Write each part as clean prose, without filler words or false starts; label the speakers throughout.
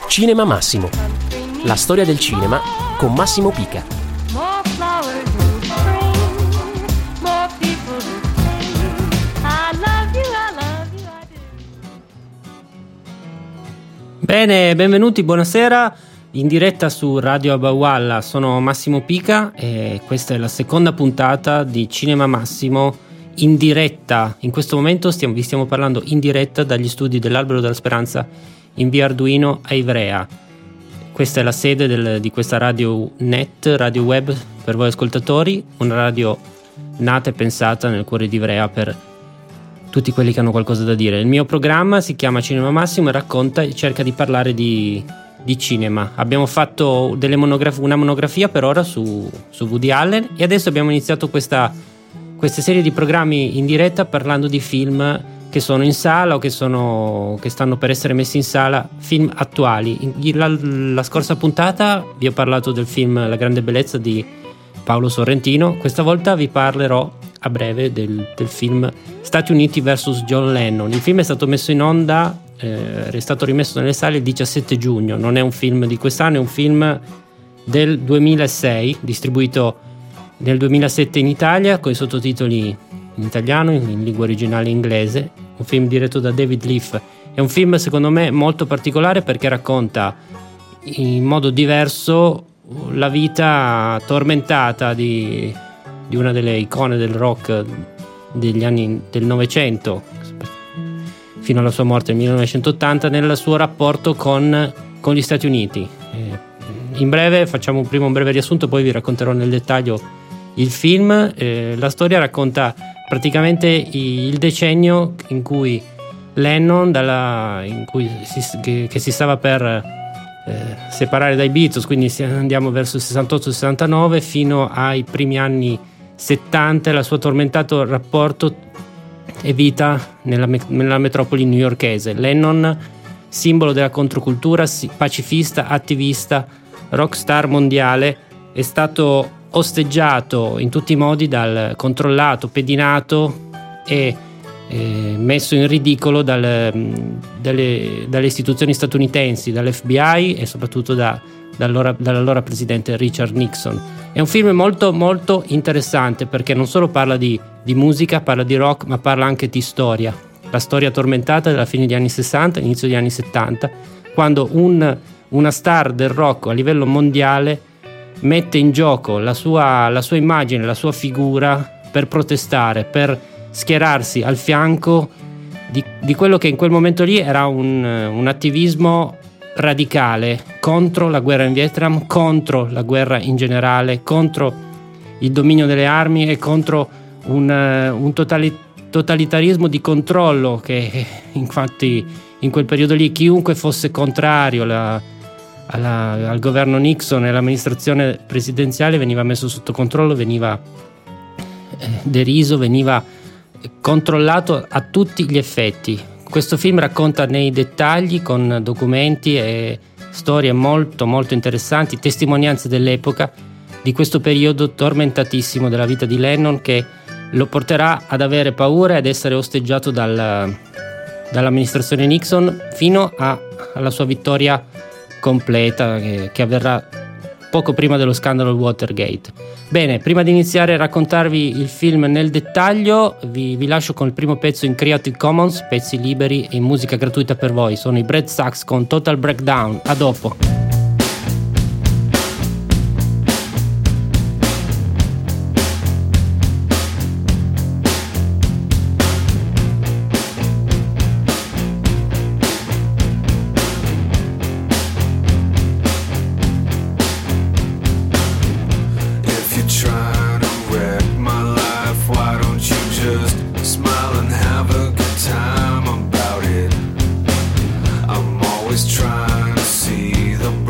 Speaker 1: Cinema Massimo. La storia del cinema con Massimo Pica.
Speaker 2: Bene, benvenuti, buonasera. In diretta su Radio Abawalla, sono Massimo Pica e questa è la seconda puntata di Cinema Massimo in diretta. In questo momento vi stiamo parlando in diretta dagli studi dell'Albero della Speranza in via Arduino a Ivrea. Questa è la sede di questa radio net, radio web per voi ascoltatori, una radio nata e pensata nel cuore di Ivrea per tutti quelli che hanno qualcosa da dire. Il mio programma si chiama Cinema Massimo e racconta e cerca di parlare di cinema. Abbiamo fatto una monografia per ora su Woody Allen e adesso abbiamo iniziato questa serie di programmi in diretta parlando di film che sono in sala o che stanno per essere messi in sala, film attuali. La scorsa puntata vi ho parlato del film La grande bellezza di Paolo Sorrentino. Questa volta vi parlerò a breve del film Stati Uniti vs John Lennon. Il film è stato messo in onda, è stato rimesso nelle sale il 17 giugno. Non è un film di quest'anno, è un film del 2006, distribuito nel 2007 in Italia con i sottotitoli in italiano, in lingua originale inglese. Un film diretto da David Leaf. È un film secondo me molto particolare perché racconta in modo diverso la vita tormentata di una delle icone del rock degli anni del Novecento fino alla sua morte nel 1980, nel suo rapporto con gli Stati Uniti. In breve facciamo prima un breve riassunto, poi vi racconterò nel dettaglio il film. La storia racconta praticamente il decennio in cui Lennon, che si stava per separare dai Beatles, quindi andiamo verso il 68-69 fino ai primi anni 70, il suo tormentato rapporto e vita nella metropoli newyorkese. Lennon, simbolo della controcultura, pacifista, attivista, rockstar mondiale, è stato osteggiato in tutti i modi, controllato, pedinato e messo in ridicolo dalle istituzioni statunitensi, dall'FBI e soprattutto dall'allora presidente Richard Nixon. È un film molto molto interessante perché non solo parla di musica, parla di rock, ma parla anche di storia. La storia tormentata della fine degli anni 60, inizio degli anni 70, quando una star del rock a livello mondiale mette in gioco la sua immagine, la sua figura per protestare, per schierarsi al fianco di quello che in quel momento lì era un attivismo radicale contro la guerra in Vietnam, contro la guerra in generale, contro il dominio delle armi e contro un totalitarismo di controllo che infatti in quel periodo lì chiunque fosse contrario al governo Nixon e all'amministrazione presidenziale veniva messo sotto controllo, veniva deriso, veniva controllato a tutti gli effetti. Questo film racconta nei dettagli, con documenti e storie molto molto interessanti, testimonianze dell'epoca di questo periodo tormentatissimo della vita di Lennon, che lo porterà ad avere paura e ad essere osteggiato dall'amministrazione Nixon fino alla sua vittoria completa che avverrà poco prima dello scandalo Watergate. Bene, prima di iniziare a raccontarvi il film nel dettaglio, vi lascio con il primo pezzo in Creative Commons, pezzi liberi e musica gratuita per voi. Sono i Bread Sax con Total Breakdown. A dopo.
Speaker 3: Trying to see the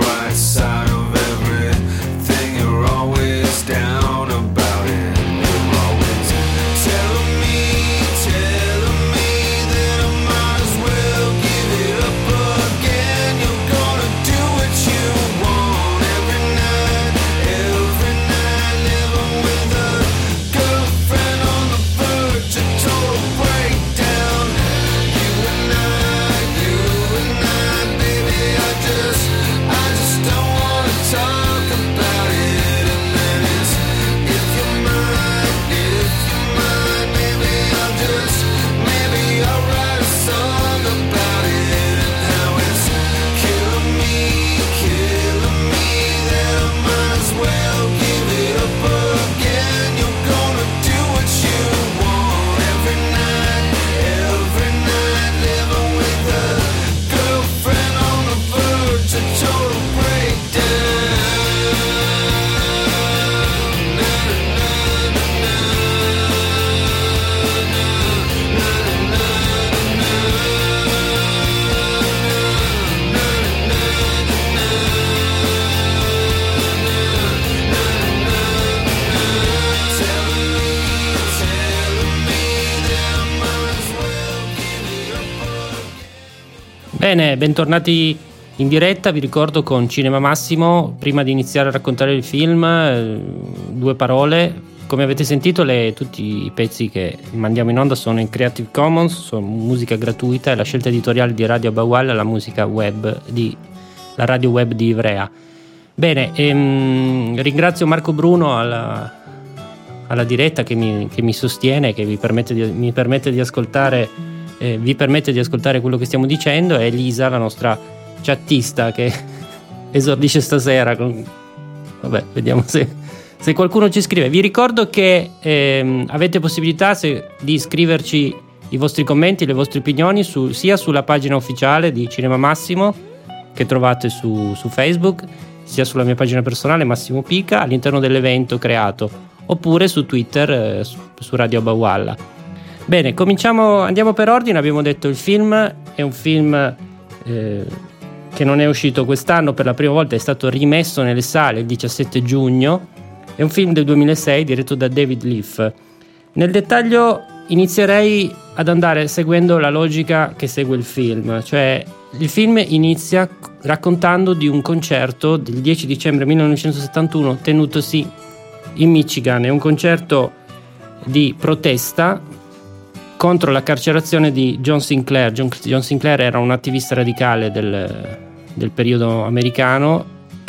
Speaker 2: Bene, bentornati in diretta. Vi ricordo con Cinema Massimo, prima di iniziare a raccontare il film, due parole. Come avete sentito, tutti i pezzi che mandiamo in onda sono in Creative Commons, sono musica gratuita, e la scelta editoriale di Radio Bawalla, la musica web la radio web di Ivrea. Bene, ringrazio Marco Bruno alla diretta che mi sostiene, che mi permette di ascoltare. Vi permette di ascoltare quello che stiamo dicendo, e Elisa, la nostra chattista, che esordisce stasera vabbè, vediamo se qualcuno ci scrive. Vi ricordo che avete possibilità di scriverci i vostri commenti, le vostre opinioni sia sulla pagina ufficiale di Cinema Massimo, che trovate su Facebook, sia sulla mia pagina personale Massimo Pica, all'interno dell'evento creato, oppure su Twitter, su Radio Bawalla. Bene, andiamo per ordine. Abbiamo detto il film è un film che non è uscito quest'anno, per la prima volta è stato rimesso nelle sale il 17 giugno, è un film del 2006 diretto da David Leaf. Nel dettaglio inizierei ad andare seguendo la logica che segue il film, cioè il film inizia raccontando di un concerto del 10 dicembre 1971 tenutosi in Michigan. È un concerto di protesta contro la carcerazione di John Sinclair. John Sinclair era un attivista radicale del periodo americano,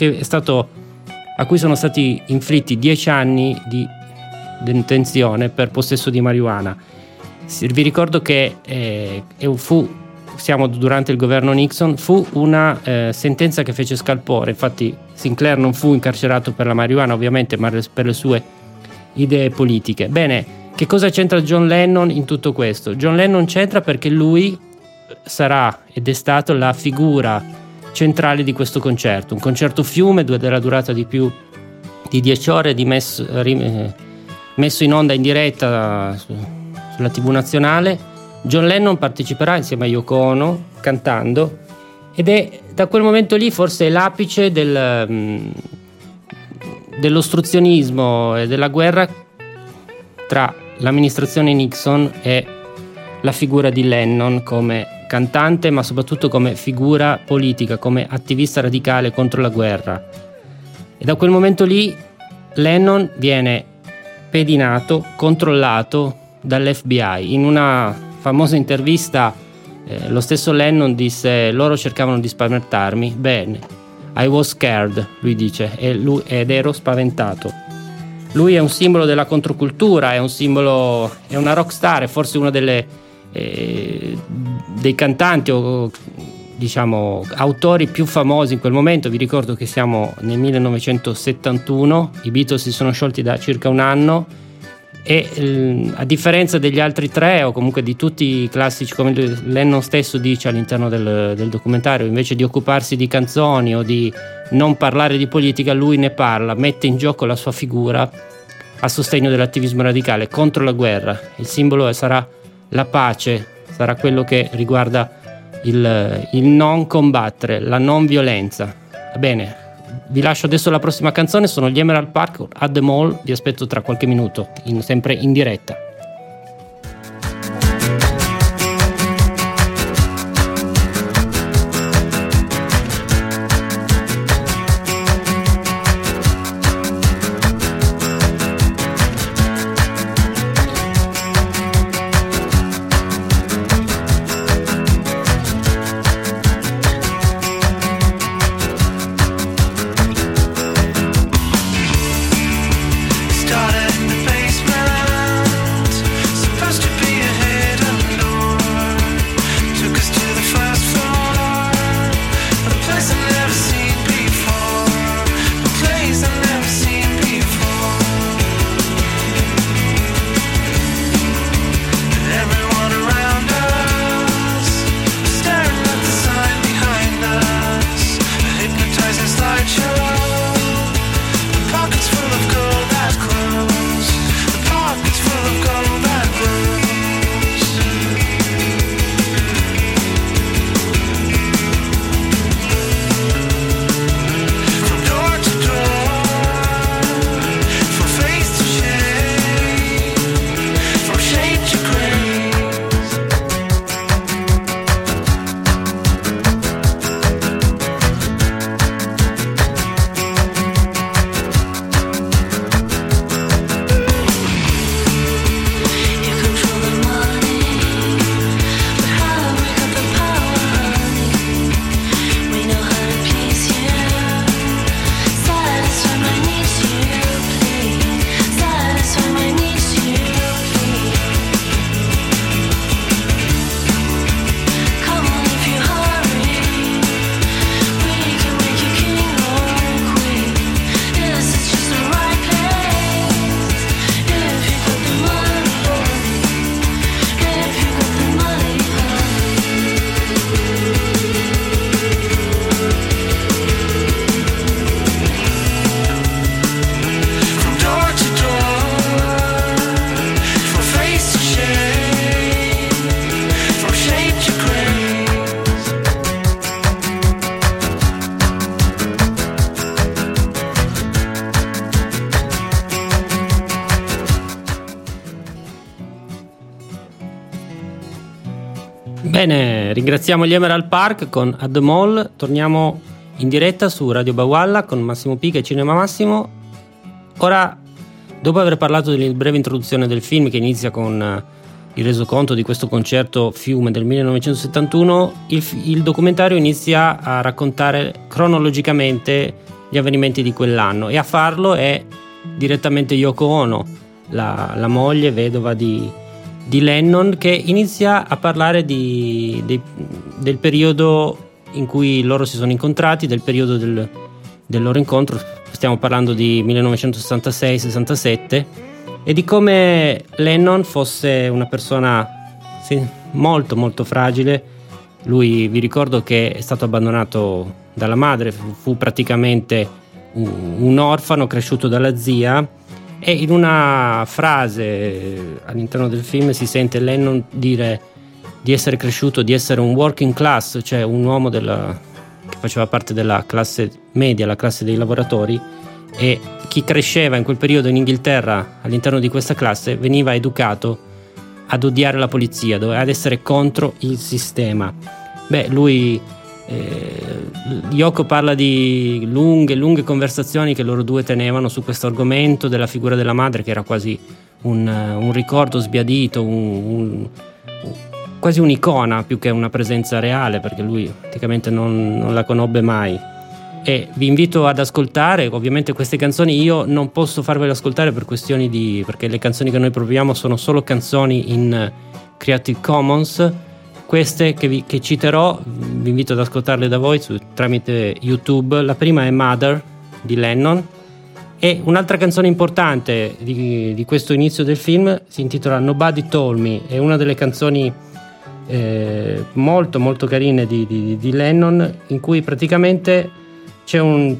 Speaker 2: a cui sono stati inflitti 10 anni di detenzione per possesso di marijuana. Vi ricordo che siamo durante il governo Nixon, fu una sentenza che fece scalpore. Infatti Sinclair non fu incarcerato per la marijuana, ovviamente, ma per le sue idee politiche. Bene, che cosa c'entra John Lennon in tutto questo? John Lennon c'entra perché lui sarà ed è stato la figura centrale di questo concerto, un concerto fiume della durata di più di 10 ore, messo in onda in diretta sulla TV nazionale. John Lennon parteciperà insieme a Yoko Ono cantando, ed è da quel momento lì forse l'apice dell'ostruzionismo e della guerra tra l'amministrazione Nixon e la figura di Lennon come cantante, ma soprattutto come figura politica, come attivista radicale contro la guerra. E da quel momento lì Lennon viene pedinato, controllato dall'FBI. In una famosa intervista lo stesso Lennon disse: loro cercavano di spaventarmi. Bene, I was scared, lui dice, ed ero spaventato. Lui è un simbolo della controcultura, è una rockstar, è forse uno dei cantanti o diciamo autori più famosi in quel momento. Vi ricordo che siamo nel 1971, i Beatles si sono sciolti da circa un anno, e a differenza degli altri tre, o comunque di tutti i classici, come Lennon stesso dice all'interno del documentario, invece di occuparsi di canzoni o di non parlare di politica, lui ne parla, mette in gioco la sua figura a sostegno dell'attivismo radicale contro la guerra. Il simbolo sarà la pace, sarà quello che riguarda il non combattere, la non violenza. Bene, vi lascio adesso la prossima canzone, sono gli Emerald Park at the Mall, vi aspetto tra qualche minuto, sempre in diretta.
Speaker 3: Started in the basement.
Speaker 2: Bene, ringraziamo gli Emerald Park con At the Mall. Torniamo in diretta su Radio Bawalla con Massimo Pica e Cinema Massimo. Ora, dopo aver parlato della breve introduzione del film, che inizia con il resoconto di questo concerto Fiume del 1971, il documentario inizia a raccontare cronologicamente gli avvenimenti di quell'anno, e a farlo è direttamente Yoko Ono, la moglie vedova di Lennon, che inizia a parlare del periodo in cui loro si sono incontrati, del periodo del loro incontro. Stiamo parlando di 1966-67, e di come Lennon fosse una persona molto molto fragile. Lui, vi ricordo che è stato abbandonato dalla madre, fu praticamente un orfano cresciuto dalla zia, e in una frase all'interno del film si sente Lennon dire di essere cresciuto, di essere un working class, cioè un uomo che faceva parte della classe media, la classe dei lavoratori, e chi cresceva in quel periodo in Inghilterra all'interno di questa classe veniva educato ad odiare la polizia, ad essere contro il sistema. Yoko parla di lunghe conversazioni che loro due tenevano su questo argomento della figura della madre, che era quasi un ricordo sbiadito, quasi un'icona più che una presenza reale, perché lui praticamente non la conobbe mai. E vi invito ad ascoltare ovviamente queste canzoni. Io non posso farvele ascoltare per questioni perché le canzoni che noi proviamo sono solo canzoni in Creative Commons. Queste che citerò vi invito ad ascoltarle da voi tramite YouTube. La prima è Mother di Lennon, e un'altra canzone importante di questo inizio del film si intitola Nobody Told Me. È una delle canzoni molto molto carine di Lennon, in cui praticamente c'è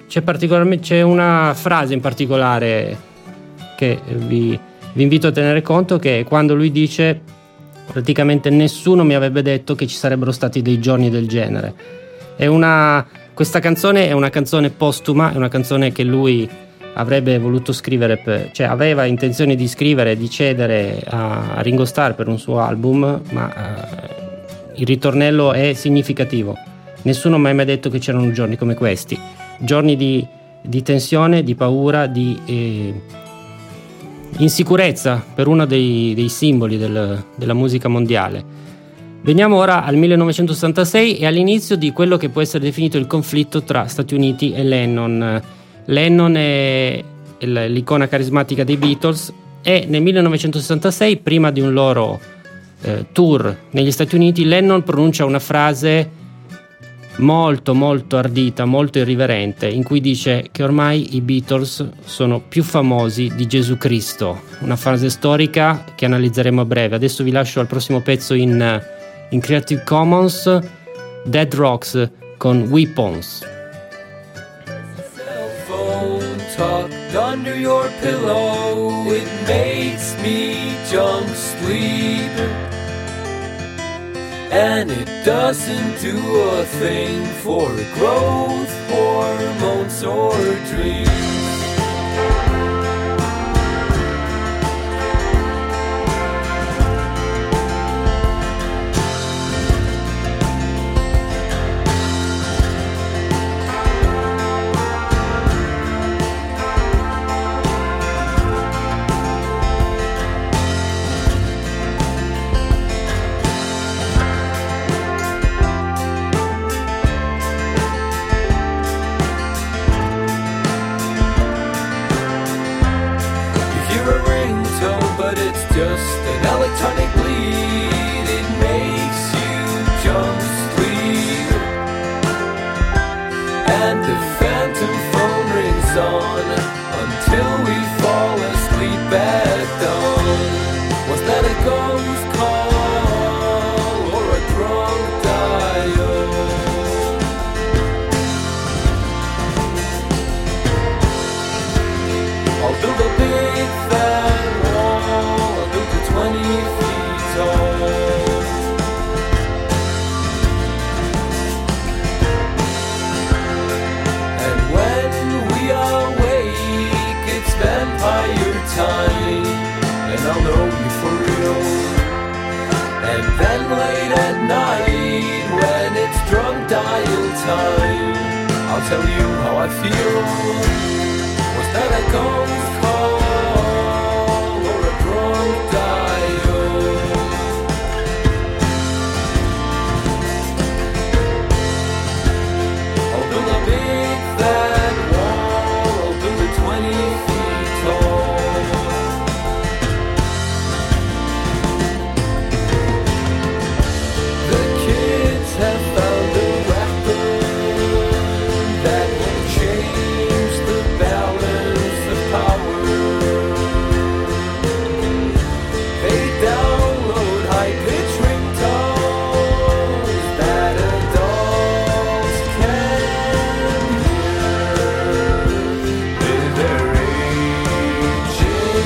Speaker 2: una frase in particolare che vi invito a tenere conto, che è quando lui dice praticamente: nessuno mi avrebbe detto che ci sarebbero stati dei giorni del genere. Questa canzone è una canzone postuma, è una canzone che lui avrebbe voluto scrivere, cioè aveva intenzione di scrivere e di cedere a Ringo Starr per un suo album, ma il ritornello è significativo. Nessuno mi ha mai detto che c'erano giorni come questi, giorni di tensione, di paura, di insicurezza per uno dei simboli della musica mondiale. Veniamo ora al 1966 e all'inizio di quello che può essere definito il conflitto tra Stati Uniti e Lennon. Lennon è l'icona carismatica dei Beatles, e nel 1966, prima di un loro tour negli Stati Uniti, Lennon pronuncia una frase molto molto ardita, molto irriverente, in cui dice che ormai i Beatles sono più famosi di Gesù Cristo, una frase storica che analizzeremo a breve. Adesso vi lascio al prossimo pezzo in Creative Commons, Dead Rocks con Weapons.
Speaker 3: Tucked under your pillow, it makes me jump sleep, and it doesn't do a thing for growth hormones or dreams. dial time. I'll tell you how I feel. Was that a ghost call or a drunk dial? I'll build a big fat wall, I'll build it 20 feet tall. The kids have found a weapon that will change the balance of power. They download high-pitched ringtones that adults can hear with their aging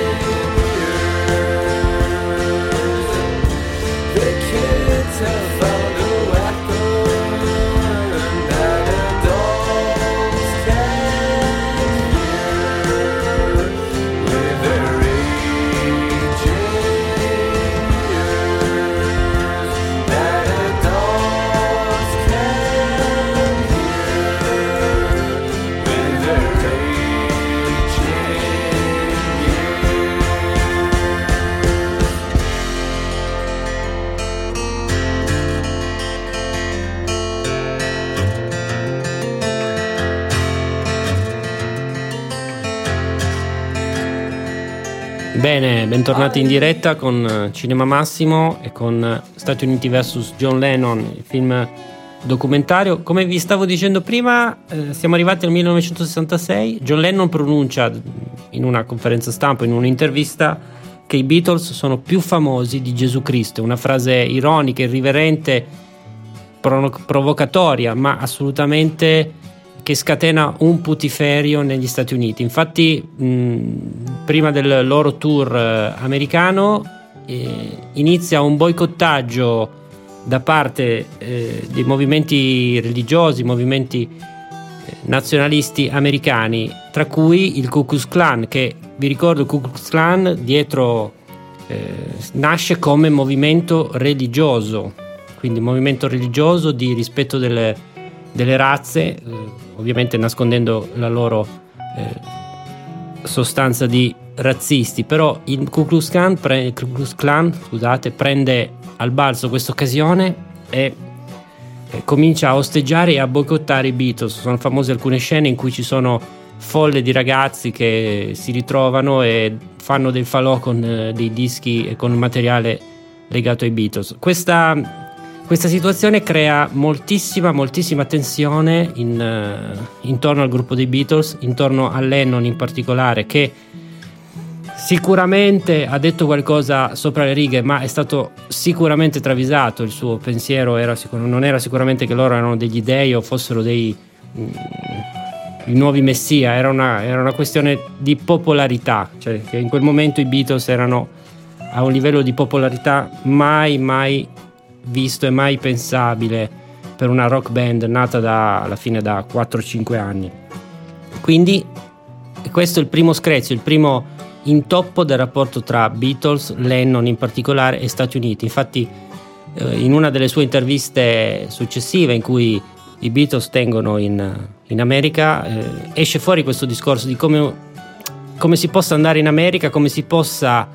Speaker 3: ears. The kids have found a weapon that adults can hear with their aging ears. That adults can hear with their
Speaker 2: Bene, bentornati in diretta con Cinema Massimo e con Stati Uniti vs John Lennon, il film documentario. Come vi stavo dicendo prima, siamo arrivati al 1966. John Lennon pronuncia in una conferenza stampa, in un'intervista, che i Beatles sono più famosi di Gesù Cristo. Una frase ironica, irriverente, provocatoria, ma assolutamente che scatena un putiferio negli Stati Uniti. Infatti, prima del loro tour americano, inizia un boicottaggio da parte dei movimenti religiosi, movimenti nazionalisti americani, tra cui il Ku Klux Klan, che, vi ricordo, il Ku Klux Klan dietro nasce come movimento religioso, quindi movimento religioso di rispetto delle razze, ovviamente nascondendo la loro sostanza di razzisti. Però il Ku Klux Klan, prende al balzo questa occasione e comincia a osteggiare e a boicottare i Beatles. Sono famose alcune scene in cui ci sono folle di ragazzi che si ritrovano e fanno del falò con dei dischi e con materiale legato ai Beatles. Questa situazione crea moltissima tensione intorno al gruppo dei Beatles, intorno a Lennon in particolare, che sicuramente ha detto qualcosa sopra le righe, ma è stato sicuramente travisato. Il suo pensiero non era sicuramente che loro erano degli dei o fossero i nuovi messia. Era una questione di popolarità, cioè che in quel momento i Beatles erano a un livello di popolarità mai visto e mai pensabile per una rock band nata alla fine da 4-5 anni. Quindi questo è il primo screzio, il primo intoppo del rapporto tra Beatles, Lennon in particolare, e Stati Uniti. Infatti in una delle sue interviste successive, in cui i Beatles tengono in America, esce fuori questo discorso di come si possa andare in America, come si possa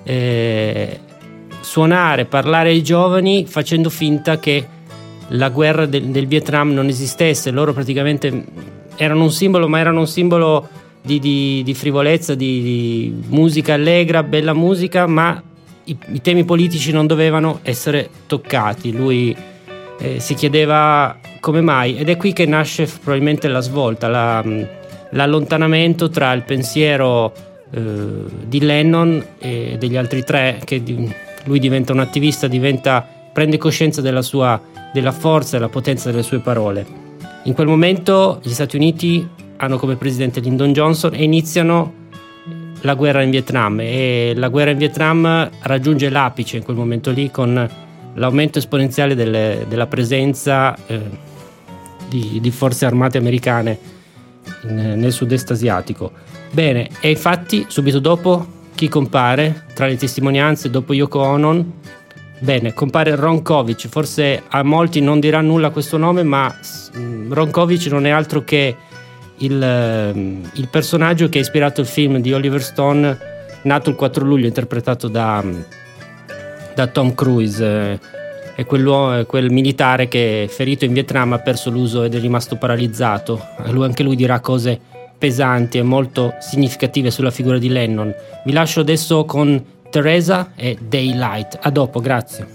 Speaker 2: suonare, parlare ai giovani facendo finta che la guerra del Vietnam non esistesse. Loro praticamente erano un simbolo, ma erano un simbolo di frivolezza, di musica allegra, bella musica, ma i temi politici non dovevano essere toccati. Lui si chiedeva come mai, ed è qui che nasce probabilmente la svolta, l'allontanamento tra il pensiero di Lennon e degli altri tre, che lui diventa un attivista, prende coscienza della forza e della potenza delle sue parole. In quel momento gli Stati Uniti hanno come presidente Lyndon Johnson e iniziano la guerra in Vietnam, e la guerra in Vietnam raggiunge l'apice in quel momento lì, con l'aumento esponenziale della presenza di forze armate americane nel sud-est asiatico. Bene, e infatti subito dopo chi compare tra le testimonianze? Dopo Yoko Ono Bene, compare Ron Kovic, forse a molti non dirà nulla questo nome, ma Ron Kovic non è altro che il personaggio che ha ispirato il film di Oliver Stone, nato il 4 luglio, interpretato da Tom Cruise. È quel militare che, ferito in Vietnam, ha perso l'uso ed è rimasto paralizzato. Anche lui dirà cose pesanti e molto significative sulla figura di Lennon. Vi lascio adesso con Teresa e Daylight. A dopo, grazie.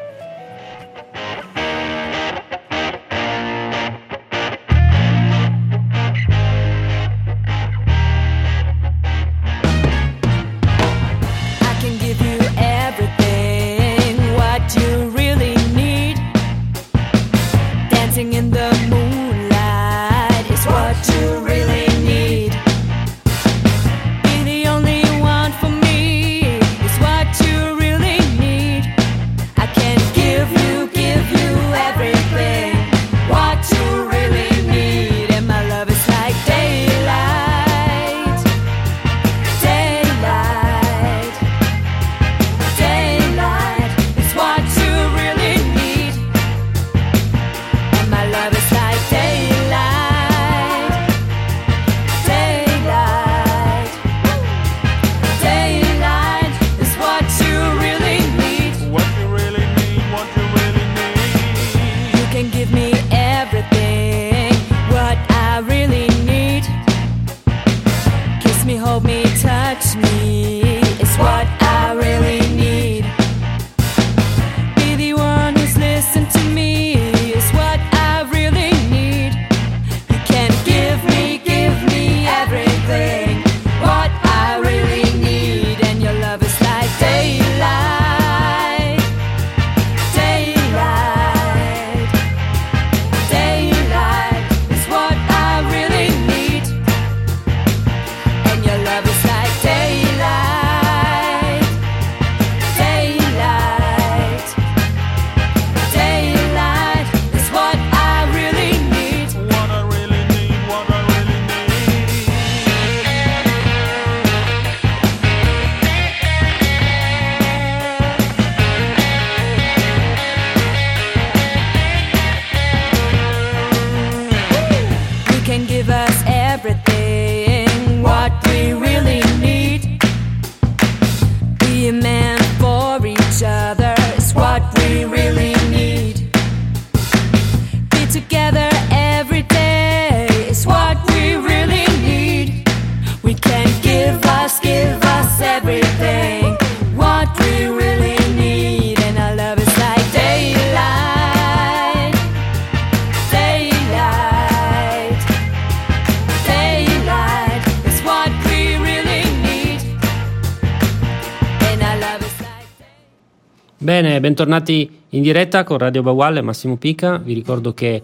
Speaker 2: Bene, bentornati in diretta con Radio Bawal e Massimo Pica. Vi ricordo che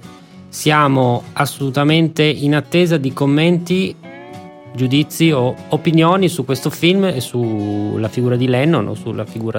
Speaker 2: siamo assolutamente in attesa di commenti, giudizi o opinioni su questo film e sulla figura di Lennon o sulla figura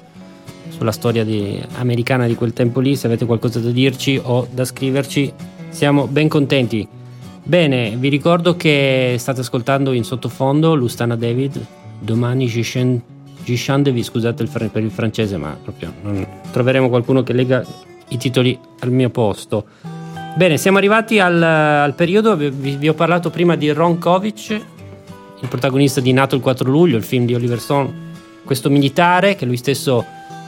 Speaker 2: sulla storia americana di quel tempo lì. Se avete qualcosa da dirci o da scriverci, siamo ben contenti. Bene, vi ricordo che state ascoltando in sottofondo Lustana David, Domani Gishandevi, scusate per il francese, ma proprio non troveremo qualcuno che lega i titoli al mio posto. Bene, siamo arrivati al periodo, vi ho parlato prima di Ron Kovic, il protagonista di Nato il 4 luglio, il film di Oliver Stone, questo militare che lui stesso,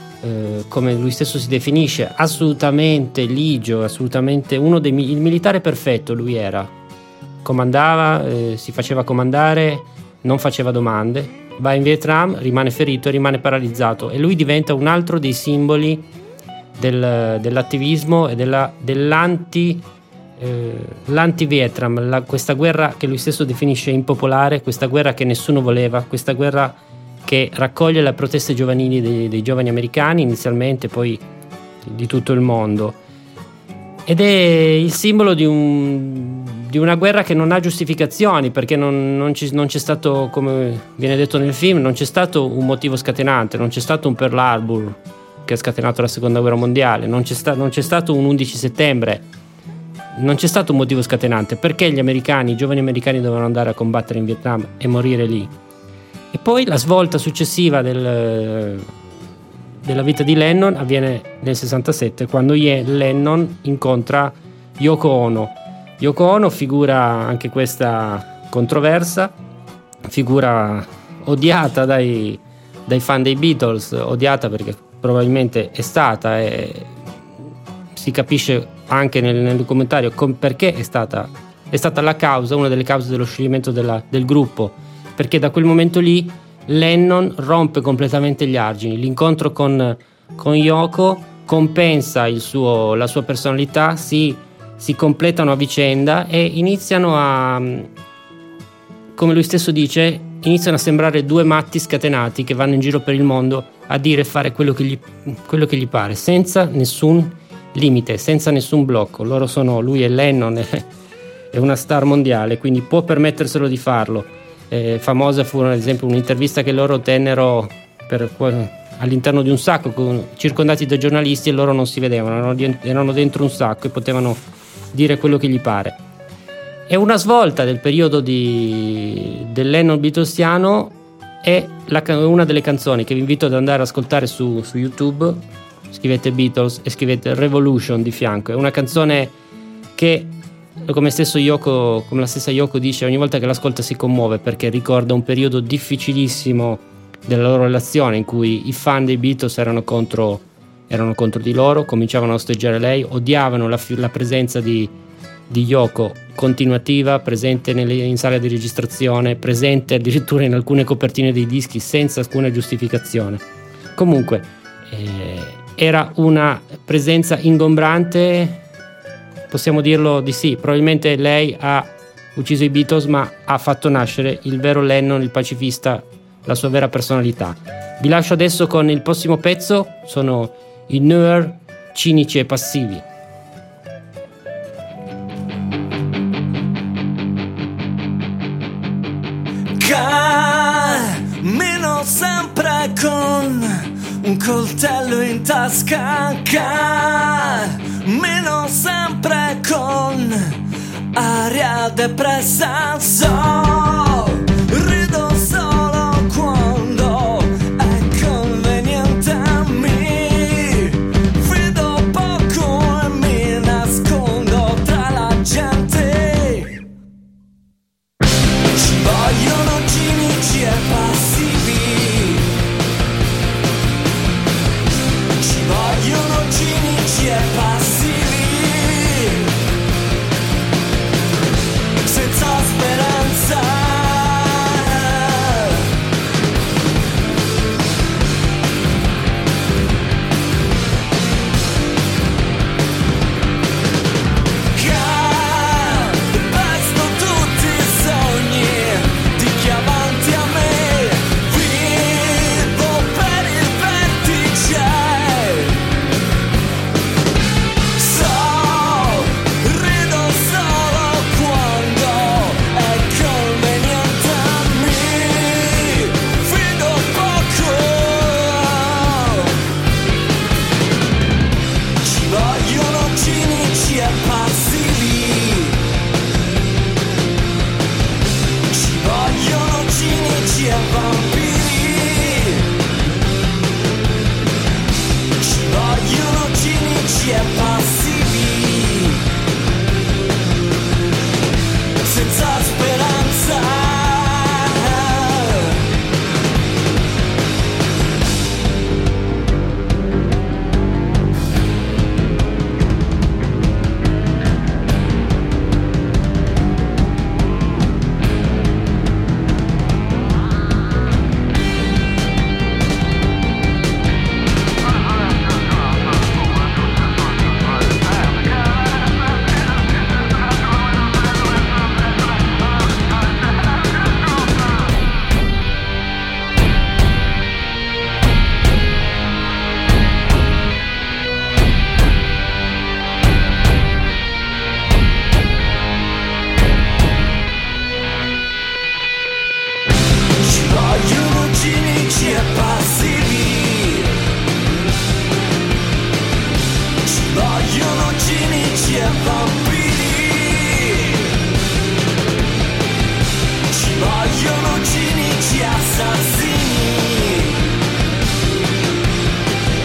Speaker 2: come lui stesso si definisce, assolutamente ligio, assolutamente il militare perfetto. Lui era, comandava, si faceva comandare, non faceva domande, va in Vietnam, rimane ferito e rimane paralizzato, e lui diventa un altro dei simboli dell'attivismo e l'anti-Vietnam, questa guerra che lui stesso definisce impopolare, questa guerra che nessuno voleva, questa guerra che raccoglie le proteste giovanili dei giovani americani inizialmente, poi di tutto il mondo, ed è il simbolo di una guerra che non ha giustificazioni, perché non c'è stato, come viene detto nel film, non c'è stato un motivo scatenante, non c'è stato un Pearl Harbor che ha scatenato la seconda guerra mondiale, non c'è stato un 11 settembre, non c'è stato un motivo scatenante. Perché i giovani americani dovevano andare a combattere in Vietnam e morire lì? E poi la svolta successiva della vita di Lennon avviene nel 67, quando Lennon incontra Yoko Ono. Yoko Ono, figura anche questa controversa, figura odiata dai fan dei Beatles, odiata perché probabilmente è stata, e si capisce anche nel documentario perché è stata la causa, una delle cause dello scioglimento del gruppo, perché da quel momento lì Lennon rompe completamente gli argini. L'incontro con Yoko compensa la sua personalità, si completano a vicenda e iniziano a, come lui stesso dice, iniziano a sembrare due matti scatenati che vanno in giro per il mondo a dire e fare quello che gli pare, senza nessun limite, senza nessun blocco. Lui e Lennon è una star mondiale, quindi può permetterselo di farlo. Famosa fu ad esempio un'intervista che loro tennero all'interno di un sacco, circondati da giornalisti, e loro non si vedevano, erano dentro un sacco e potevano dire quello che gli pare. È una svolta del periodo del Lennon beatlesiano, è una delle canzoni che vi invito ad andare ad ascoltare su YouTube. Scrivete Beatles e scrivete Revolution di fianco. È una canzone che, come la stessa Yoko dice, ogni volta che l'ascolta si commuove, perché ricorda un periodo difficilissimo della loro relazione, in cui i fan dei Beatles erano contro di loro, cominciavano a osteggiare lei, odiavano la presenza di Yoko continuativa, presente in sala di registrazione, presente addirittura in alcune copertine dei dischi senza alcuna giustificazione. Comunque era una presenza ingombrante, possiamo dirlo di sì. Probabilmente lei ha ucciso i Beatles, ma ha fatto nascere il vero Lennon, il pacifista, la sua vera personalità. Vi lascio adesso con il prossimo pezzo, sono i Nuer, cinici e passivi.
Speaker 4: Cammino sempre con un coltello in tasca, cammino sempre con aria depressa, rido solo quando è conveniente, mi fido poco e mi nascondo tra la gente. Ci vogliono cinici e passivi, ci vogliono cinici e passivi, senza speranza. Pesto tutti i sogni di chi avanti a me, vivo per il vertice. Rido solo quando è conveniente, mi fido poco. Ci vogliono cinici e passivi, ci vogliono cinici e vampiri, ci vogliono cinici e passivi, senza speranza. Ci vogliono cinici e passivi, ci vogliono cinici e vampiri, ci vogliono cinici assassini,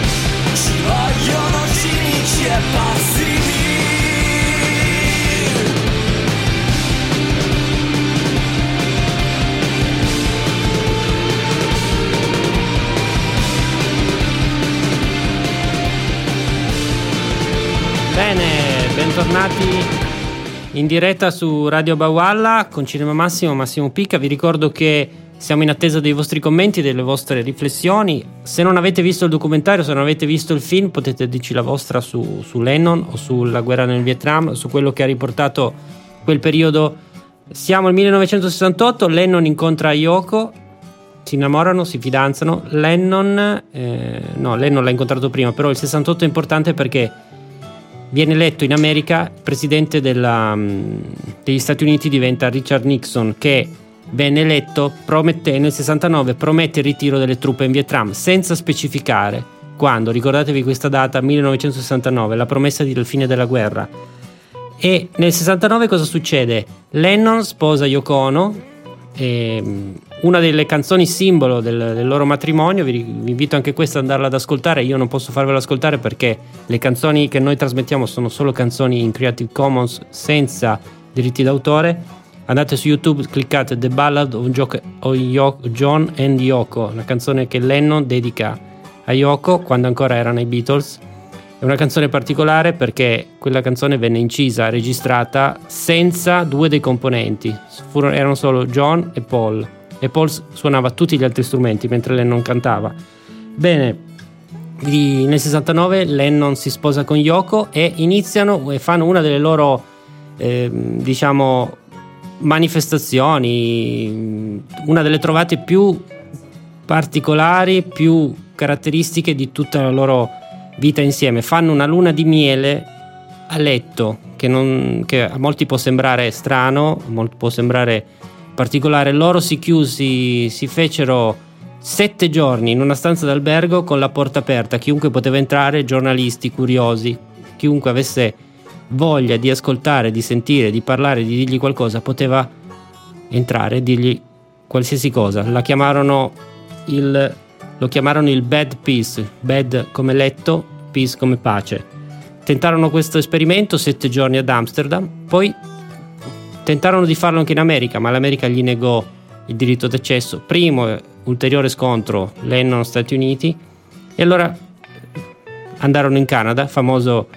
Speaker 2: Bentornati in diretta su Radio Bawalla con Cinema Massimo Pica. Vi ricordo che siamo in attesa dei vostri commenti, delle vostre riflessioni. Se non avete visto il documentario, se non avete visto il film, potete dirci la vostra su Lennon o sulla guerra nel Vietnam, su quello che ha riportato quel periodo. Siamo al 1968, Lennon incontra Yoko, si innamorano, si fidanzano. Lennon l'ha incontrato prima, però il 68 è importante perché viene eletto in America il presidente degli Stati Uniti, diventa Richard Nixon, che venne eletto nel 69, promette il ritiro delle truppe in Vietnam senza specificare quando. Ricordatevi questa data, 1969, la promessa del fine della guerra. E nel 69 cosa succede? Lennon sposa Yoko Ono, e una delle canzoni simbolo del loro matrimonio, vi invito anche questa ad andarla ad ascoltare. Io non posso farvela ascoltare perché le canzoni che noi trasmettiamo sono solo canzoni in Creative Commons senza diritti d'autore. Andate su YouTube, cliccate The Ballad of John and Yoko, una canzone che Lennon dedica a Yoko quando ancora erano i Beatles. È una canzone particolare perché quella canzone venne incisa, registrata senza due dei componenti, erano solo John e Paul suonava tutti gli altri strumenti mentre Lennon cantava. Bene, nel 69 Lennon si sposa con Yoko e iniziano e fanno una delle loro manifestazioni, una delle trovate più particolari, più caratteristiche di tutta la loro vita insieme. Fanno una luna di miele a letto che a molti può sembrare strano, a molti può sembrare particolare. Loro si fecero 7 giorni in una stanza d'albergo con la porta aperta, chiunque poteva entrare, giornalisti, curiosi, chiunque avesse voglia di ascoltare, di sentire, di parlare, di dirgli qualcosa poteva entrare e dirgli qualsiasi cosa. Lo chiamarono il bed peace, bed come letto, peace come pace. Tentarono questo esperimento 7 giorni ad Amsterdam, poi tentarono di farlo anche in America, ma l'America gli negò il diritto d'accesso. Primo ulteriore scontro, Lennon Stati Uniti, e allora andarono in Canada, famoso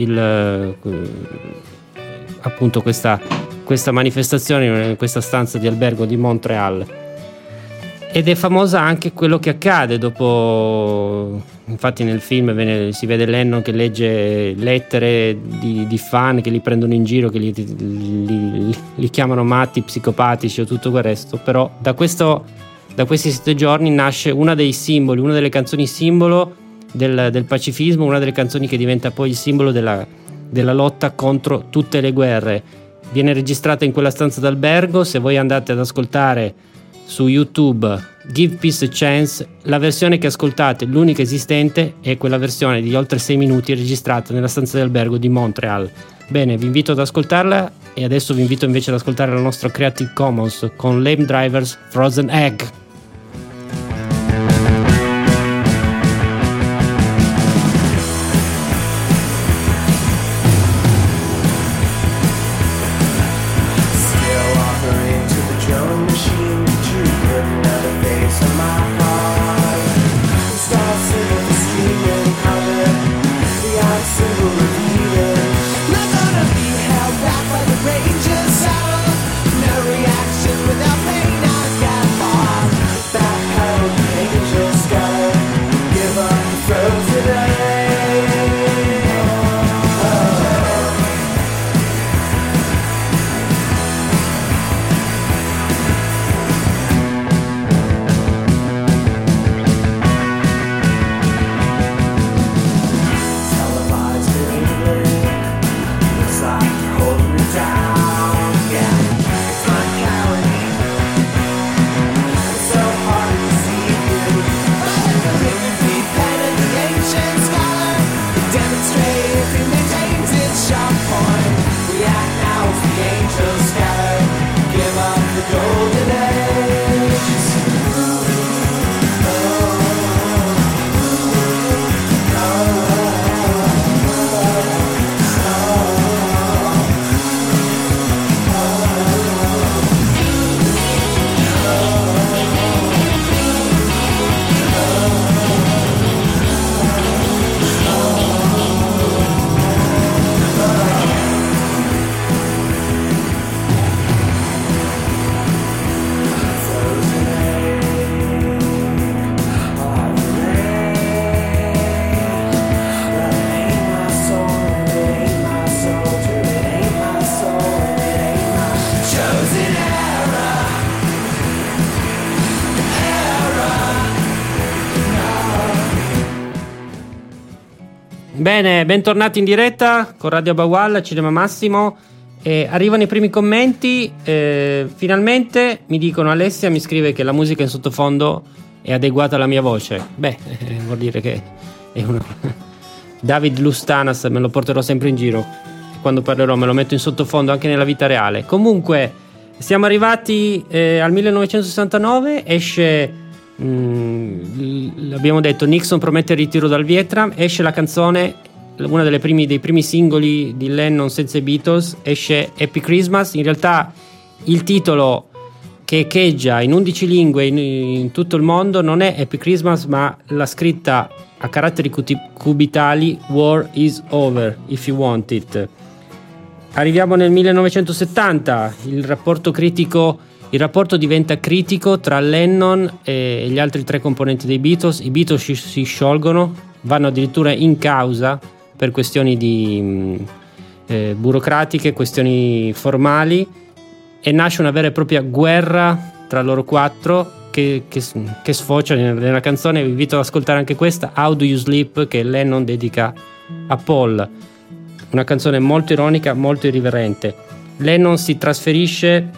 Speaker 2: appunto questa manifestazione in questa stanza di albergo di Montreal. Ed è famosa anche quello che accade dopo. Infatti nel film si vede Lennon che legge lettere di fan che li prendono in giro, che li chiamano matti, psicopatici o tutto quel resto. Però da questi 7 giorni nasce una delle canzoni simbolo del pacifismo, una delle canzoni che diventa poi il simbolo della lotta contro tutte le guerre. Viene registrata in quella stanza d'albergo. Se voi andate ad ascoltare su YouTube Give Peace a Chance, la versione che ascoltate, l'unica esistente, è quella versione di oltre 6 minuti registrata nella stanza d'albergo di Montreal. Bene, vi invito ad ascoltarla e adesso vi invito invece ad ascoltare la nostra Creative Commons con Lame Drivers Frozen Egg.
Speaker 4: Without pain, I got far.
Speaker 2: Bene, bentornati in diretta con Radio Bawalla, Cinema Massimo. Arrivano i primi commenti. Finalmente mi dicono: Alessia mi scrive che la musica in sottofondo è adeguata alla mia voce. Vuol dire che è una... David Lustanas me lo porterò sempre in giro. Quando parlerò me lo metto in sottofondo anche nella vita reale. Comunque siamo arrivati al 1969. Esce, l'abbiamo detto, Nixon promette il ritiro dal Vietnam. Esce la canzone, una dei primi singoli di Lennon senza i Beatles. Esce Happy Christmas. In realtà il titolo, che echeggia in 11 lingue in tutto il mondo, non è Happy Christmas, ma la scritta a caratteri cubitali: War is over if you want it. Arriviamo nel 1970. Il rapporto diventa critico tra Lennon e gli altri 3 componenti dei Beatles. I Beatles si sciolgono, vanno addirittura in causa per questioni burocratiche, questioni formali, e nasce una vera e propria guerra tra loro 4 che sfocia nella canzone. Vi invito ad ascoltare anche questa, How Do You Sleep, che Lennon dedica a Paul. Una canzone molto ironica, molto irriverente. Lennon si trasferisce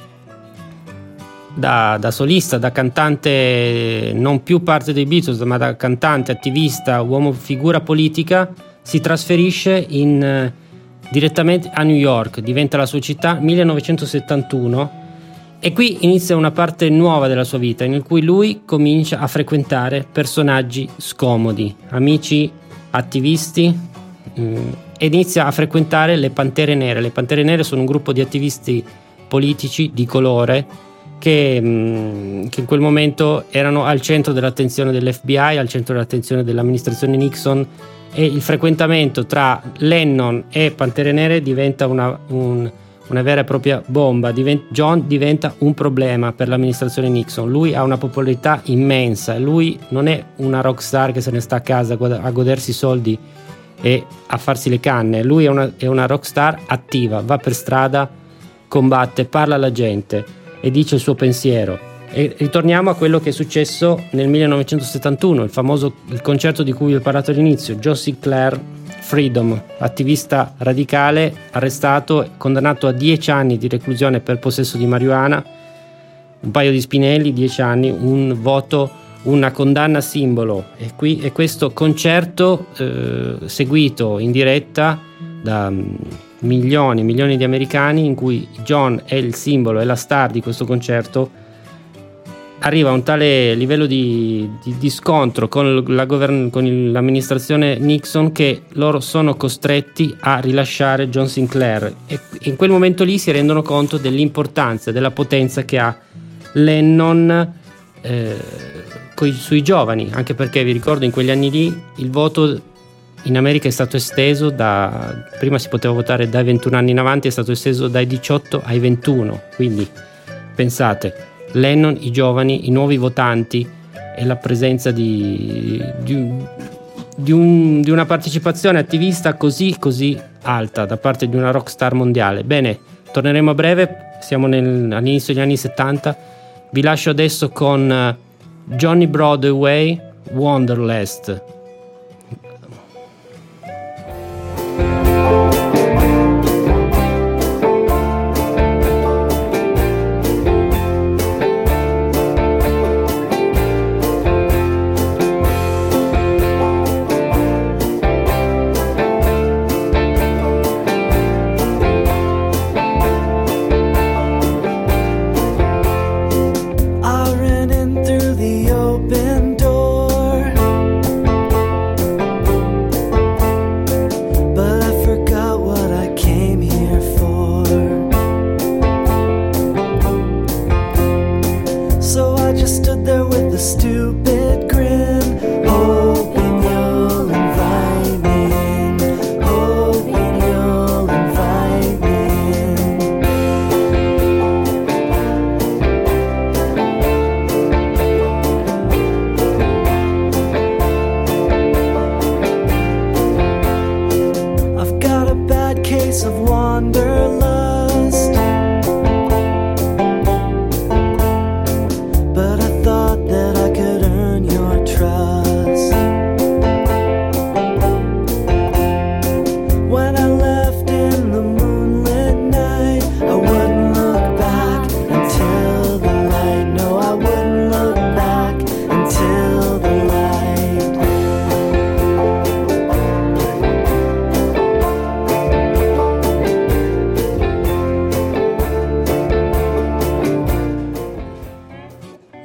Speaker 2: da solista, da cantante, non più parte dei Beatles, ma da cantante, attivista, uomo, figura politica, si trasferisce direttamente a New York, diventa la sua città, 1971, e qui inizia una parte nuova della sua vita, in cui lui comincia a frequentare personaggi scomodi, amici, attivisti, ed inizia a frequentare le Pantere Nere. Le Pantere Nere sono un gruppo di attivisti politici di colore che in quel momento erano al centro dell'attenzione dell'FBI, al centro dell'attenzione dell'amministrazione Nixon, e il frequentamento tra Lennon e Pantere Nere diventa una vera e propria bomba. John diventa un problema per l'amministrazione Nixon. Lui ha una popolarità immensa, lui non è una rockstar che se ne sta a casa a godersi i soldi e a farsi le canne. Lui è una rockstar attiva, va per strada, combatte, parla alla gente e dice il suo pensiero. E ritorniamo a quello che è successo nel 1971, il concerto di cui vi ho parlato all'inizio. Joe Sinclair, Freedom, attivista radicale, arrestato e condannato a 10 anni di reclusione per possesso di marijuana, un paio di spinelli, 10 anni, un voto, una condanna simbolo. E questo concerto seguito in diretta da milioni di americani, in cui John è il simbolo, è la star di questo concerto, arriva a un tale livello di scontro con l'amministrazione Nixon che loro sono costretti a rilasciare John Sinclair, e in quel momento lì si rendono conto dell'importanza, della potenza che ha Lennon sui giovani, anche perché vi ricordo, in quegli anni lì il voto in America è stato esteso prima si poteva votare dai 21 anni in avanti, è stato esteso dai 18 ai 21, quindi pensate, Lennon, i giovani, i nuovi votanti e la presenza di una partecipazione attivista così alta da parte di una rockstar mondiale. Bene, torneremo a breve, siamo all'inizio degli anni 70. Vi lascio adesso con Johnny Broadway, Wanderlust.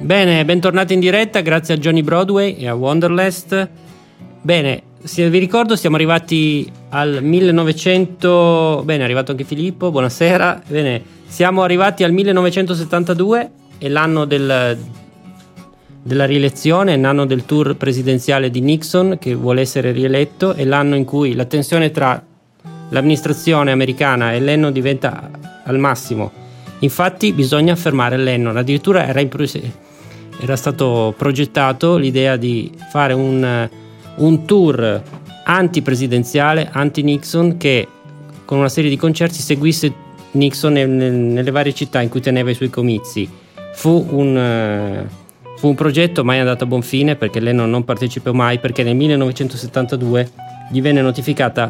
Speaker 2: Bene, bentornati in diretta, grazie a Johnny Broadway e a Wanderlust. Bene, se vi ricordo siamo arrivati al 1900. Bene, è arrivato anche Filippo, buonasera. Bene, siamo arrivati al 1972, è l'anno della rielezione, è l'anno del tour presidenziale di Nixon che vuole essere rieletto, è l'anno in cui la tensione tra l'amministrazione americana e Lennon diventa al massimo. Infatti bisogna fermare Lennon, addirittura era stato progettato l'idea di fare un tour anti-presidenziale, anti-Nixon, che con una serie di concerti seguisse Nixon nelle varie città in cui teneva i suoi comizi. Fu un progetto mai andato a buon fine, perché Lennon non partecipò mai, perché nel 1972 gli venne notificata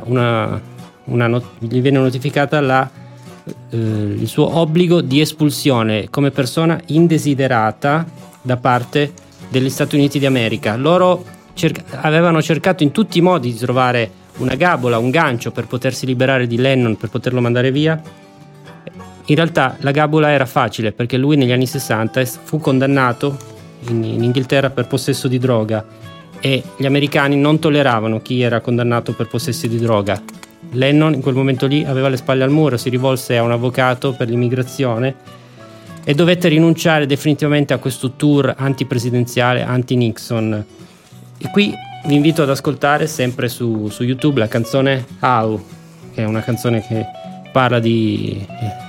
Speaker 2: il suo obbligo di espulsione come persona indesiderata da parte degli Stati Uniti d'America. Loro avevano cercato in tutti i modi di trovare una gabola, un gancio per potersi liberare di Lennon, per poterlo mandare via. In realtà la gabola era facile, perché lui negli anni 60 fu condannato in Inghilterra per possesso di droga, e gli americani non tolleravano chi era condannato per possesso di droga. Lennon in quel momento lì aveva le spalle al muro, si rivolse a un avvocato per l'immigrazione e dovette rinunciare definitivamente a questo tour antipresidenziale, anti-Nixon. E qui vi invito ad ascoltare sempre su YouTube la canzone How, che è una canzone che parla di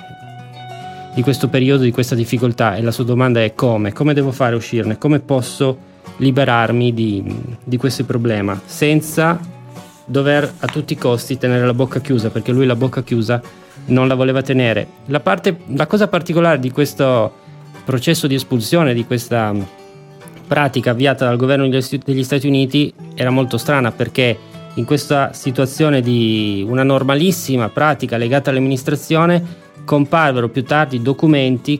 Speaker 2: questo periodo, di questa difficoltà, e la sua domanda è come devo fare a uscirne, come posso liberarmi di questo problema senza dover a tutti i costi tenere la bocca chiusa, perché lui la bocca chiusa non la voleva tenere. La cosa particolare di questo processo di espulsione, di questa pratica avviata dal governo degli Stati Uniti, era molto strana, perché in questa situazione di una normalissima pratica legata all'amministrazione comparvero più tardi documenti,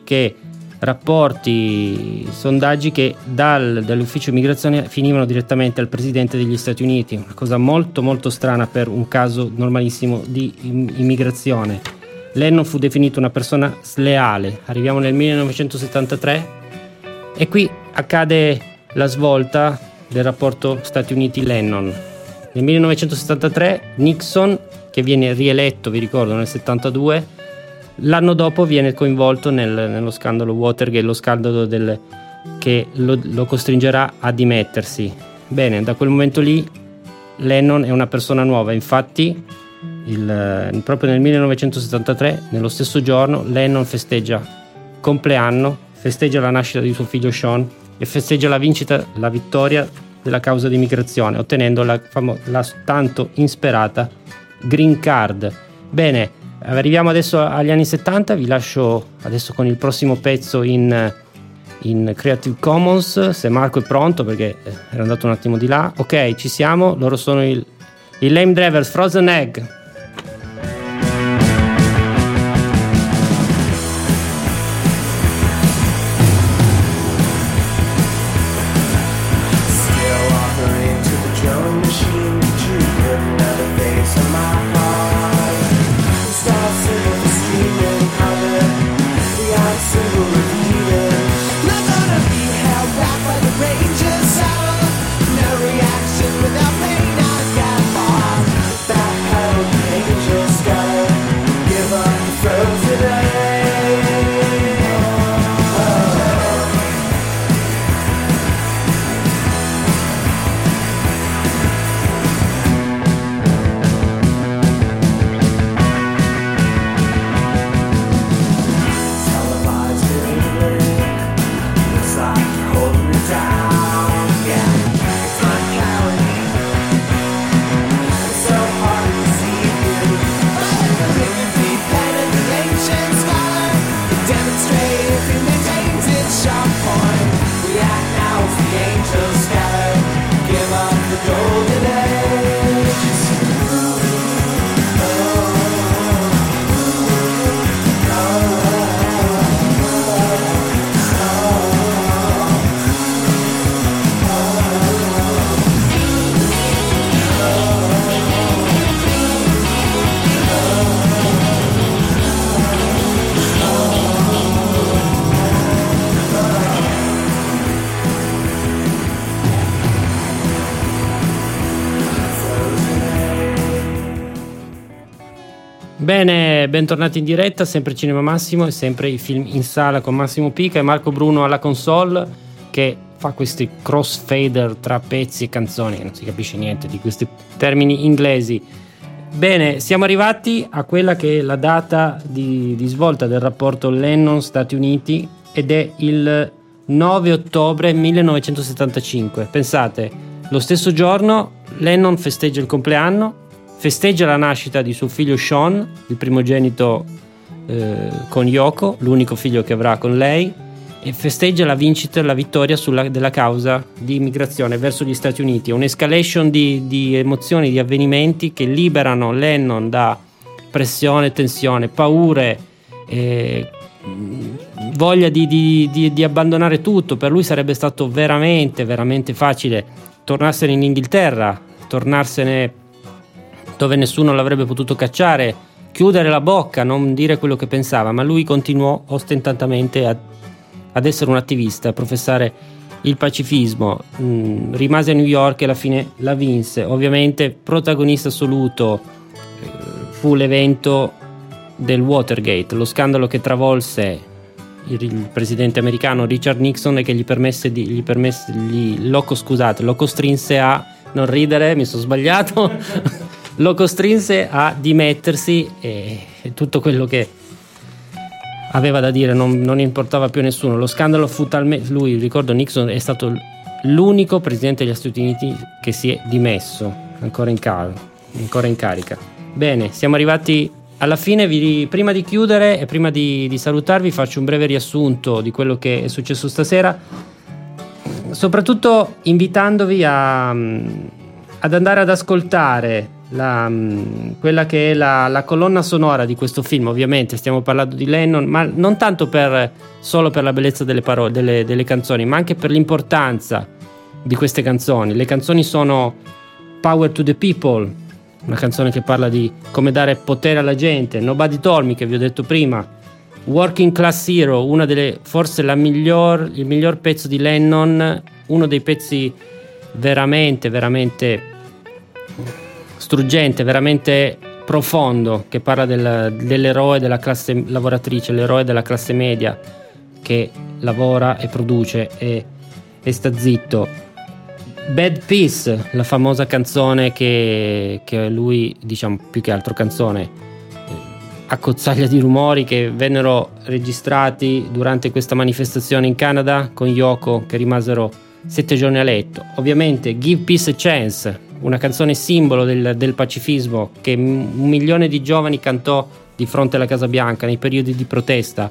Speaker 2: rapporti, sondaggi che dall'ufficio immigrazione finivano direttamente al presidente degli Stati Uniti. Una cosa molto molto strana per un caso normalissimo di immigrazione. Lennon fu definito una persona sleale. Arriviamo nel 1973 e qui accade la svolta del rapporto Stati Uniti-Lennon. Nel 1973 Nixon, che viene rieletto, vi ricordo, nel 72, l'anno dopo viene coinvolto nello scandalo Watergate, lo scandalo che lo costringerà a dimettersi. Bene, da quel momento lì Lennon è una persona nuova. Infatti proprio nel 1973, nello stesso giorno, Lennon festeggia compleanno, festeggia la nascita di suo figlio Sean e festeggia la vittoria della causa di immigrazione, ottenendo la tanto insperata Green Card. Bene, arriviamo adesso agli anni 70, vi lascio adesso con il prossimo pezzo in Creative Commons, se Marco è pronto, perché era andato un attimo di là. Ok, ci siamo, loro sono i Lame Drivers, Frozen Egg.
Speaker 4: Without pain, I got far. Backpedal.
Speaker 2: Bene, bentornati in diretta, sempre Cinema Massimo e sempre i film in sala con Massimo Pica e Marco Bruno alla console, che fa questi crossfader tra pezzi e canzoni, non si capisce niente di questi termini inglesi. Bene, siamo arrivati a quella che è la data di svolta del rapporto Lennon-Stati Uniti, ed è il 9 ottobre 1975. Pensate, lo stesso giorno Lennon festeggia il compleanno, festeggia la nascita di suo figlio Sean, il primogenito con Yoko, l'unico figlio che avrà con lei, e festeggia la vittoria della causa di immigrazione verso gli Stati Uniti. Un'escalation di emozioni, di avvenimenti che liberano Lennon da pressione, tensione, paure, voglia di abbandonare tutto. Per lui sarebbe stato veramente, veramente facile tornarsene in Inghilterra, tornarsene dove nessuno l'avrebbe potuto cacciare, chiudere la bocca, non dire quello che pensava, ma lui continuò ostentatamente ad essere un attivista, a professare il pacifismo. Rimase a New York e alla fine la vinse. Ovviamente protagonista assoluto fu l'evento del Watergate, lo scandalo che travolse il presidente americano Richard Nixon e che lo costrinse a non ridere, mi sono sbagliato. Lo costrinse a dimettersi e tutto quello che aveva da dire non importava più a nessuno. Lo scandalo fu talmente... Lui, ricordo, Nixon è stato l'unico presidente degli Stati Uniti che si è dimesso, ancora in carica. Bene, siamo arrivati alla fine. Prima di chiudere e prima di salutarvi, faccio un breve riassunto di quello che è successo stasera, soprattutto invitandovi ad andare ad ascoltare quella che è la colonna sonora di questo film. Ovviamente stiamo parlando di Lennon, ma non tanto solo per la bellezza delle parole, delle canzoni, ma anche per l'importanza di queste canzoni. Le canzoni sono Power to the People, una canzone che parla di come dare potere alla gente, Nobody Told Me, che vi ho detto prima, Working Class Hero, forse il miglior pezzo di Lennon, uno dei pezzi veramente, veramente struggente, veramente profondo, che parla dell'eroe della classe lavoratrice, l'eroe della classe media che lavora e produce e sta zitto. Bad Peace, la famosa canzone che lui, diciamo, più che altro canzone, accozzaglia di rumori che vennero registrati durante questa manifestazione in Canada con Yoko, che rimasero 7 giorni a letto. Ovviamente Give Peace a Chance, una canzone simbolo del pacifismo che 1 milione di giovani cantò di fronte alla Casa Bianca nei periodi di protesta.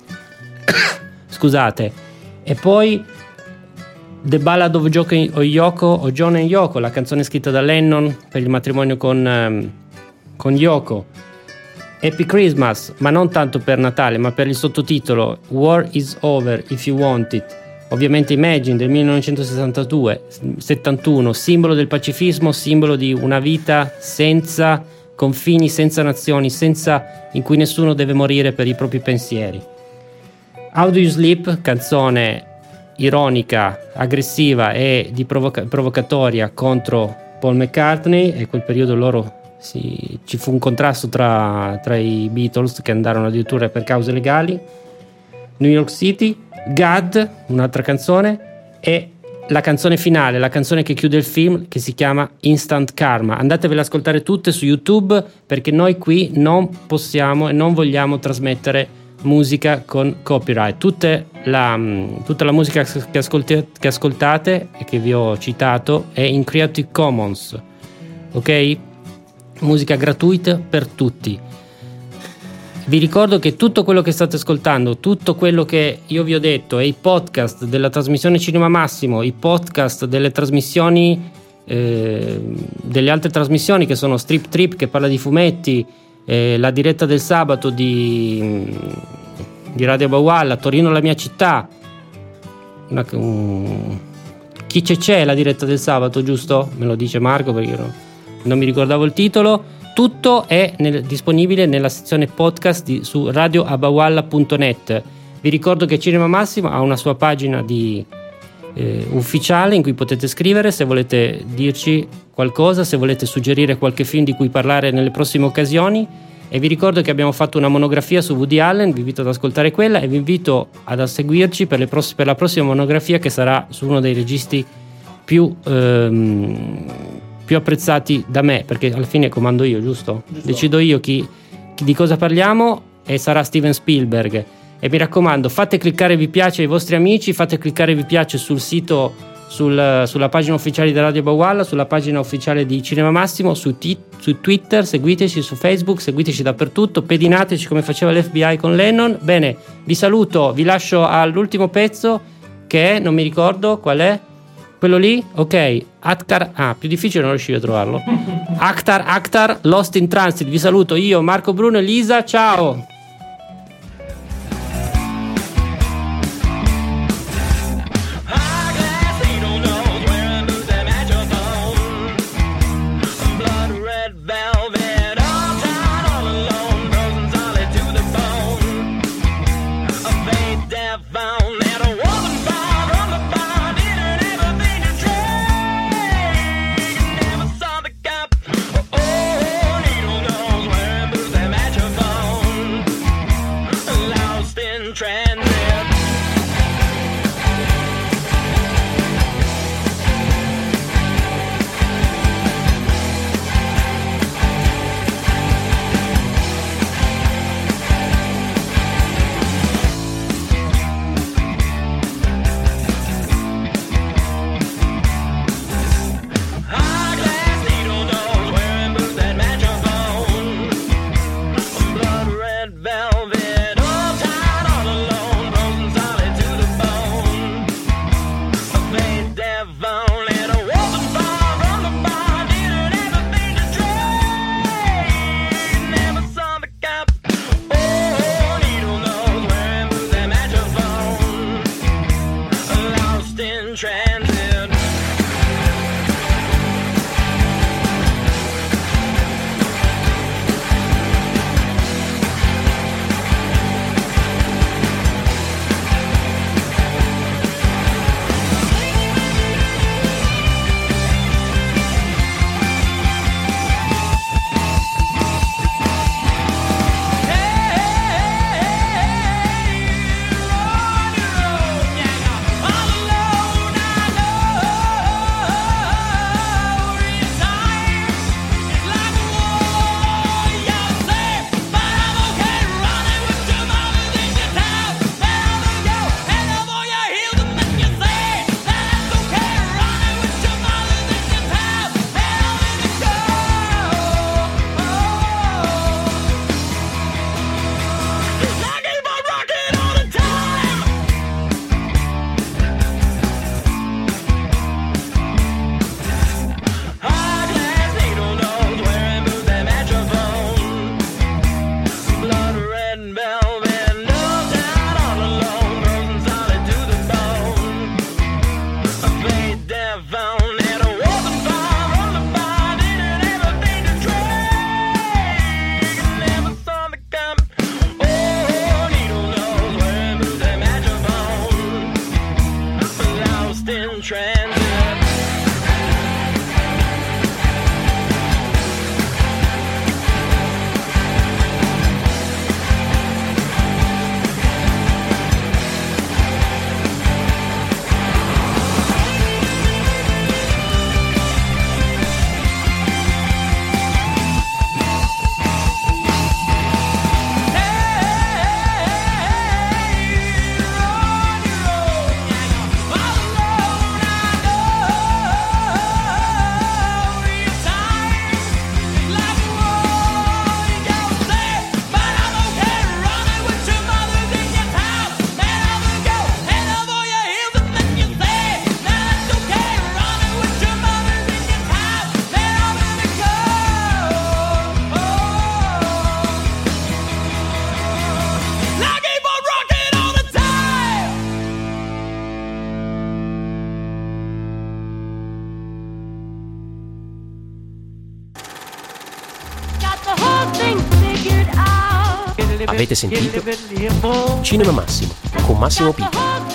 Speaker 2: Scusate. E poi The Ballad of John and Yoko, la canzone scritta da Lennon per il matrimonio con Yoko. Happy Christmas, ma non tanto per Natale, ma per il sottotitolo War is over if you want it. Ovviamente Imagine del 1971, simbolo del pacifismo, simbolo di una vita senza confini, senza nazioni, in cui nessuno deve morire per i propri pensieri. How Do You Sleep, canzone ironica, aggressiva e provocatoria contro Paul McCartney, e quel periodo ci fu un contrasto tra i Beatles, che andarono addirittura per cause legali. New York City, God, un'altra canzone, e la canzone finale, la canzone che chiude il film, che si chiama Instant Karma. Andatevele ad ascoltare tutte su YouTube, perché noi qui non possiamo e non vogliamo trasmettere musica con copyright. Tutta la musica che ascoltate e che vi ho citato è in Creative Commons, ok? Musica gratuita per tutti. Vi ricordo che tutto quello che state ascoltando, tutto quello che io vi ho detto, e i podcast della trasmissione Cinema Massimo, i podcast delle trasmissioni, delle altre trasmissioni che sono Strip Trip, che parla di fumetti, la diretta del sabato di Radio Bawalla, Torino la mia città, chi c'è la diretta del sabato, giusto? Me lo dice Marco, perché io non mi ricordavo il titolo. Tutto è disponibile nella sezione podcast su radioabawalla.net. Vi ricordo che Cinema Massimo ha una sua pagina ufficiale in cui potete scrivere se volete dirci qualcosa, se volete suggerire qualche film di cui parlare nelle prossime occasioni. E vi ricordo che abbiamo fatto una monografia su Woody Allen, vi invito ad ascoltare quella e vi invito ad seguirci per la prossima monografia, che sarà su uno dei registi più apprezzati da me, perché alla fine comando io, giusto? Decido io di cosa parliamo, e sarà Steven Spielberg. E mi raccomando, fate cliccare vi piace ai vostri amici, fate cliccare vi piace sul sito, sulla pagina ufficiale di Radio Bawalla, sulla pagina ufficiale di Cinema Massimo, su Twitter, seguiteci su Facebook, seguiteci dappertutto, pedinateci come faceva l'FBI con Lennon. Bene, vi saluto, vi lascio all'ultimo pezzo, che è, non mi ricordo qual è, quello lì, ok, più difficile, non riuscivo a trovarlo. Akhtar, Lost in Transit. Vi saluto io, Marco Bruno e Lisa, ciao.
Speaker 1: Avete sentito Cinema Massimo con Massimo Pica.